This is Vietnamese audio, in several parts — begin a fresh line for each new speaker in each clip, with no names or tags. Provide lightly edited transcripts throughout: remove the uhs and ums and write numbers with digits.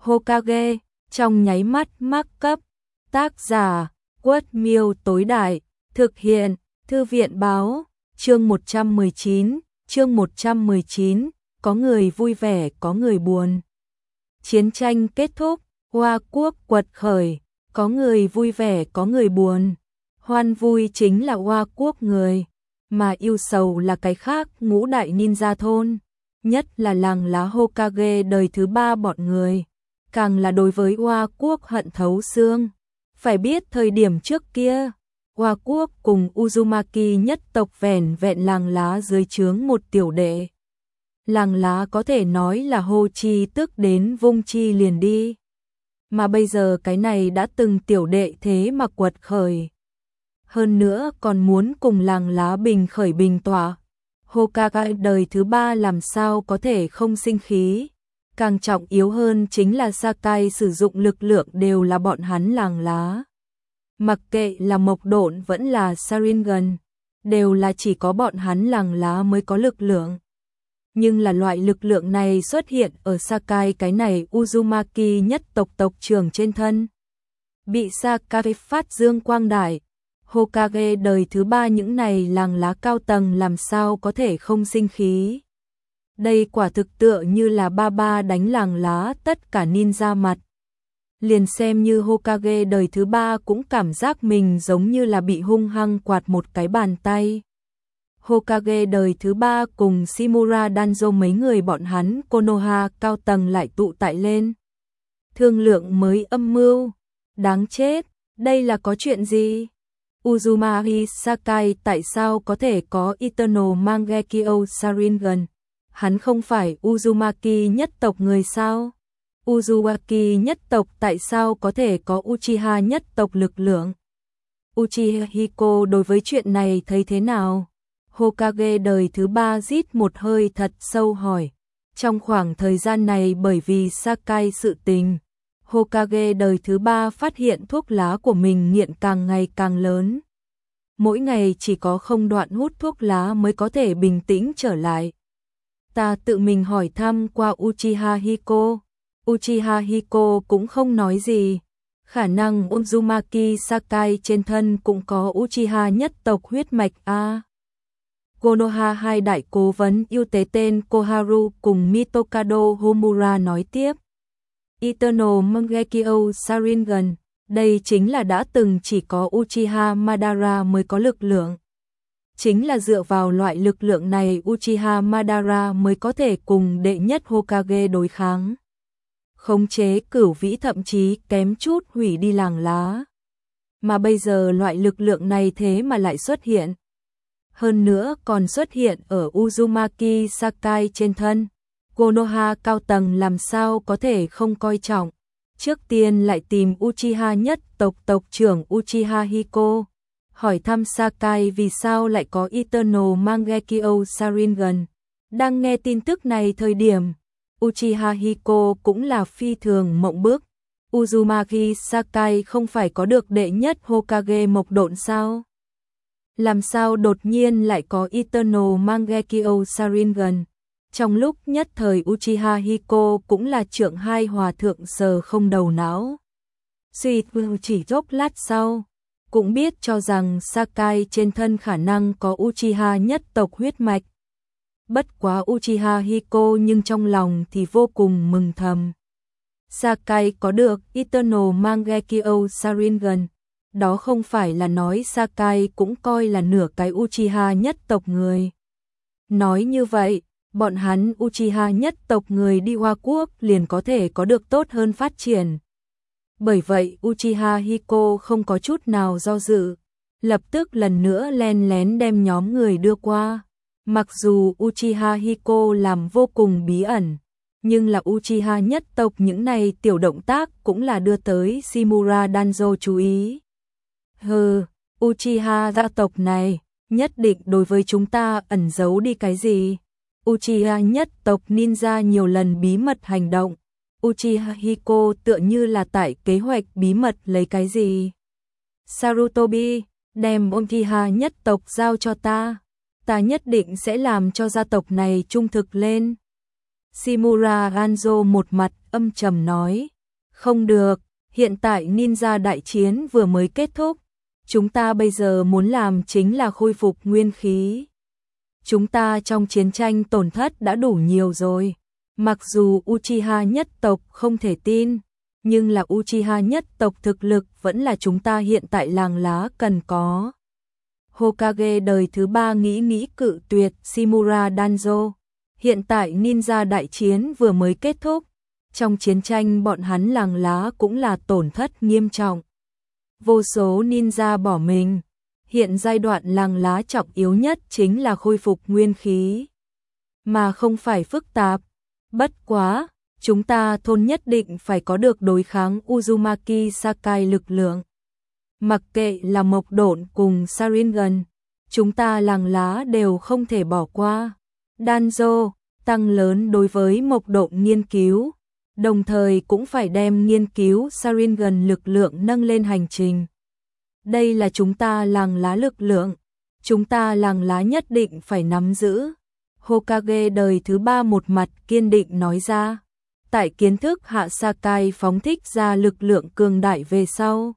Hokage, trong nháy mắt mắc cấp. Tác giả, Quất Miêu tối đại, thực hiện, Thư viện báo, chương 119, có người vui vẻ có người buồn. Chiến tranh kết thúc, Hoa quốc quật khởi, có người vui vẻ có người buồn. Hoan vui chính là Hoa quốc người, mà yêu sầu là cái khác, ngũ đại ninja thôn, nhất là làng lá Hokage đời thứ 3 bọn người, càng là đối với Hoa quốc hận thấu xương. Phải biết thời điểm trước kia, Hoa quốc cùng Uzumaki nhất tộc vẻn vẹn làng lá dưới trướng một tiểu đệ. Làng lá có thể nói là hô chi tức đến vung chi liền đi. Mà bây giờ cái này đã từng tiểu đệ thế mà quật khởi. Hơn nữa còn muốn cùng làng lá bình khởi bình tỏa. Hokage đời thứ 3 làm sao có thể không sinh khí. Càng trọng yếu hơn chính là Sakai sử dụng lực lượng đều là bọn hắn làng lá. Mặc kệ là Mộc Độn vẫn là Sharingan, đều là chỉ có bọn hắn làng lá mới có lực lượng. Nhưng là loại lực lượng này xuất hiện ở Sakai cái này Uzumaki nhất tộc tộc trưởng trên thân. Bị Sakai phát dương quang đại, Hokage đời thứ 3 những này làng lá cao tầng làm sao có thể không sinh khí. Đây quả thực tựa như là ba đánh làng lá tất cả ninja mặt. Liền xem như Hokage đời thứ 3 cũng cảm giác mình giống như là bị hung hăng quạt một cái bàn tay. Hokage đời thứ 3 cùng Shimura Danzo mấy người bọn hắn Konoha cao tầng lại tụ tại lên. Thương lượng mới âm mưu. Đáng chết, đây là có chuyện gì? Uzumaki Sakai tại sao có thể có Eternal Mangekyo Sharingan? Hắn không phải Uzumaki nhất tộc người sao? Uzumaki nhất tộc tại sao có thể có Uchiha nhất tộc lực lượng? Uchiha Hiko đối với chuyện này thấy thế nào? Hokage đời thứ 3 rít một hơi thật sâu hỏi. Trong khoảng thời gian này bởi vì Sakai sự tình, Hokage đời thứ 3 phát hiện thuốc lá của mình nghiện càng ngày càng lớn. Mỗi ngày chỉ có không đoạn hút thuốc lá mới có thể bình tĩnh trở lại. Ta tự mình hỏi thăm qua Uchiha Hiko. Uchiha Hiko cũng không nói gì. Khả năng Uzumaki Sakai trên thân cũng có Uchiha nhất tộc huyết mạch a. Konoha hai đại cố vấn ưu tế tên Koharu cùng Mitokado Homura nói tiếp. Eternal Mangekyo Sharingan, đây chính là đã từng chỉ có Uchiha Madara mới có lực lượng. Chính là dựa vào loại lực lượng này Uchiha Madara mới có thể cùng đệ nhất Hokage đối kháng. Khống chế Cửu Vĩ thậm chí kém chút hủy đi làng lá. Mà bây giờ loại lực lượng này thế mà lại xuất hiện. Hơn nữa còn xuất hiện ở Uzumaki Sakai trên thân. Konoha cao tầng làm sao có thể không coi trọng. Trước tiên lại tìm Uchiha nhất tộc tộc trưởng Uchiha Hiko. Hỏi thăm Sakai vì sao lại có Eternal Mangekyo Sharingan. Đang nghe tin tức này thời điểm, Uchiha Hiko cũng là phi thường mộng bức. Uzumaki Sakai không phải có được đệ nhất Hokage Mộc Độn sao? Làm sao đột nhiên lại có Eternal Mangekyo Sharingan? Trong lúc nhất thời Uchiha Hiko cũng là trượng hai hòa thượng sờ không đầu não. Suy chỉ chốc lát sau, cũng biết cho rằng Sakai trên thân khả năng có Uchiha nhất tộc huyết mạch. Bất quá Uchiha Hiko nhưng trong lòng thì vô cùng mừng thầm. Sakai có được Eternal Mangekyo Sharingan. Đó không phải là nói Sakai cũng coi là nửa cái Uchiha nhất tộc người. Nói như vậy, bọn hắn Uchiha nhất tộc người đi Hoa Quốc liền có thể có được tốt hơn phát triển. Bởi vậy Uchiha Hiko không có chút nào do dự, lập tức lần nữa len lén đem nhóm người đưa qua. Mặc dù Uchiha Hiko làm vô cùng bí ẩn, nhưng là Uchiha nhất tộc những này tiểu động tác cũng là đưa tới Shimura Danzo chú ý. Uchiha gia tộc này nhất định đối với chúng ta ẩn giấu đi cái gì? Uchiha nhất tộc ninja nhiều lần bí mật hành động. Uchiha Hiko tựa như là tại kế hoạch bí mật lấy cái gì? Sarutobi, đem Uchiha nhất tộc giao cho ta. Ta nhất định sẽ làm cho gia tộc này trung thực lên. Shimura Danzo một mặt âm trầm nói. Không được, hiện tại ninja đại chiến vừa mới kết thúc. Chúng ta bây giờ muốn làm chính là khôi phục nguyên khí. Chúng ta trong chiến tranh tổn thất đã đủ nhiều rồi. Mặc dù Uchiha nhất tộc không thể tin, nhưng là Uchiha nhất tộc thực lực vẫn là chúng ta hiện tại làng lá cần có. Hokage đời thứ 3 nghĩ cự tuyệt Shimura Danzo. Hiện tại ninja đại chiến vừa mới kết thúc. Trong chiến tranh bọn hắn làng lá cũng là tổn thất nghiêm trọng. Vô số ninja bỏ mình. Hiện giai đoạn làng lá trọng yếu nhất chính là khôi phục nguyên khí. Mà không phải phức tạp. Bất quá, chúng ta thôn nhất định phải có được đối kháng Uzumaki Sakai lực lượng. Mặc kệ là Mộc Độn cùng Sharingan, chúng ta làng lá đều không thể bỏ qua. Danzo, tăng lớn đối với Mộc Độn nghiên cứu, đồng thời cũng phải đem nghiên cứu Sharingan lực lượng nâng lên hành trình. Đây là chúng ta làng lá lực lượng, chúng ta làng lá nhất định phải nắm giữ. Hokage đời thứ 3 một mặt kiên định nói ra. Tại kiến thức hạ Sakai phóng thích ra lực lượng cường đại về sau.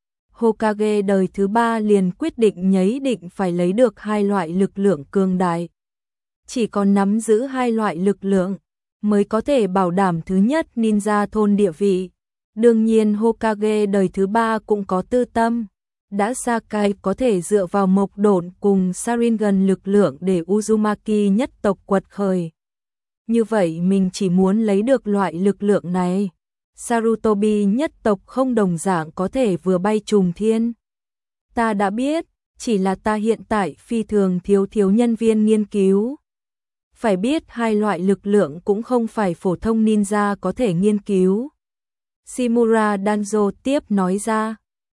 Hokage đời thứ 3 liền quyết định nhấy định phải lấy được hai loại lực lượng cường đại. Chỉ có nắm giữ hai loại lực lượng mới có thể bảo đảm thứ nhất ninja thôn địa vị. Đương nhiên Hokage đời thứ 3 cũng có tư tâm. Đã Sakai có thể dựa vào Mộc Độn cùng Sharingan lực lượng để Uzumaki nhất tộc quật khởi. Như vậy mình chỉ muốn lấy được loại lực lượng này. Sarutobi nhất tộc không đồng dạng có thể vừa bay trùng thiên. Ta đã biết, chỉ là ta hiện tại phi thường thiếu nhân viên nghiên cứu. Phải biết hai loại lực lượng cũng không phải phổ thông ninja có thể nghiên cứu. Shimura Danzo tiếp nói ra.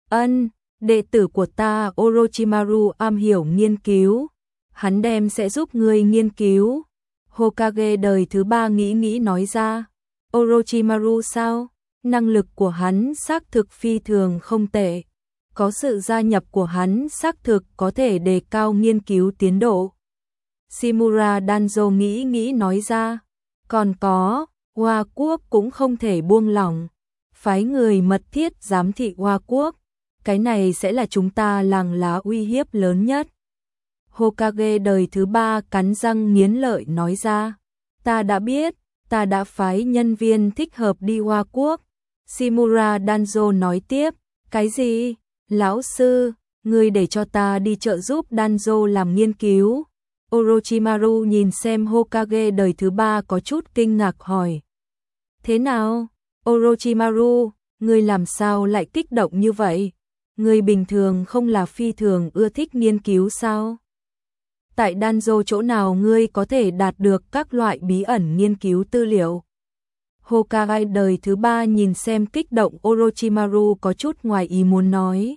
Đệ tử của ta Orochimaru am hiểu nghiên cứu. Hắn đem sẽ giúp ngươi nghiên cứu. Hokage đời thứ 3 nghĩ nói ra. Orochimaru sao? Năng lực của hắn xác thực phi thường không tệ. Có sự gia nhập của hắn xác thực có thể đề cao nghiên cứu tiến độ. Shimura Danzo nghĩ nói ra. Còn có, Hoa Quốc cũng không thể buông lỏng. Phái người mật thiết giám thị Hoa Quốc. Cái này sẽ là chúng ta làng lá uy hiếp lớn nhất. Hokage đời thứ 3 cắn răng nghiến lợi nói ra. Ta đã biết, ta đã phái nhân viên thích hợp đi Hoa Quốc. Shimura Danzo nói tiếp. Cái gì? Lão sư, ngươi để cho ta đi trợ giúp Danzo làm nghiên cứu. Orochimaru nhìn xem Hokage đời thứ 3 có chút kinh ngạc hỏi. Thế nào? Orochimaru, ngươi làm sao lại kích động như vậy? Ngươi bình thường không là phi thường ưa thích nghiên cứu sao? Tại Danzo chỗ nào ngươi có thể đạt được các loại bí ẩn nghiên cứu tư liệu? Hokage đời thứ 3 nhìn xem kích động Orochimaru có chút ngoài ý muốn nói.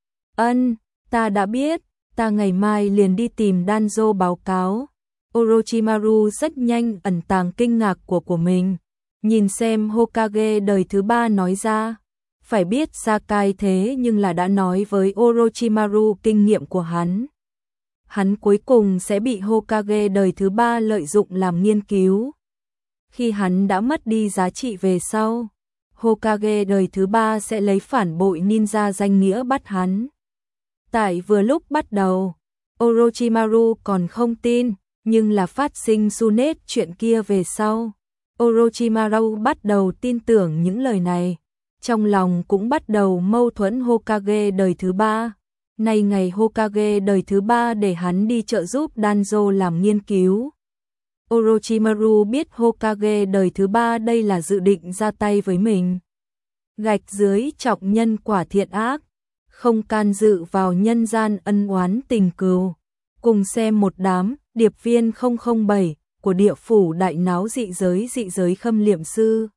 Ta đã biết, ta ngày mai liền đi tìm Danzo báo cáo. Orochimaru rất nhanh ẩn tàng kinh ngạc của mình. Nhìn xem Hokage đời thứ 3 nói ra. Phải biết Sakai thế nhưng là đã nói với Orochimaru kinh nghiệm của hắn. Hắn cuối cùng sẽ bị Hokage đời thứ 3 lợi dụng làm nghiên cứu. Khi hắn đã mất đi giá trị về sau, Hokage đời thứ 3 sẽ lấy phản bội ninja danh nghĩa bắt hắn. Tại vừa lúc bắt đầu, Orochimaru còn không tin, nhưng là phát sinh Tsunade chuyện kia về sau. Orochimaru bắt đầu tin tưởng những lời này. Trong lòng cũng bắt đầu mâu thuẫn Hokage đời thứ 3. Nay ngày Hokage đời thứ 3 để hắn đi trợ giúp Danzo làm nghiên cứu. Orochimaru biết Hokage đời thứ 3 đây là dự định ra tay với mình. Gạch dưới trọng nhân quả thiện ác, không can dự vào nhân gian ân oán tình cừu. Cùng xem một đám điệp viên 007 của địa phủ đại náo dị giới khâm liệm sư.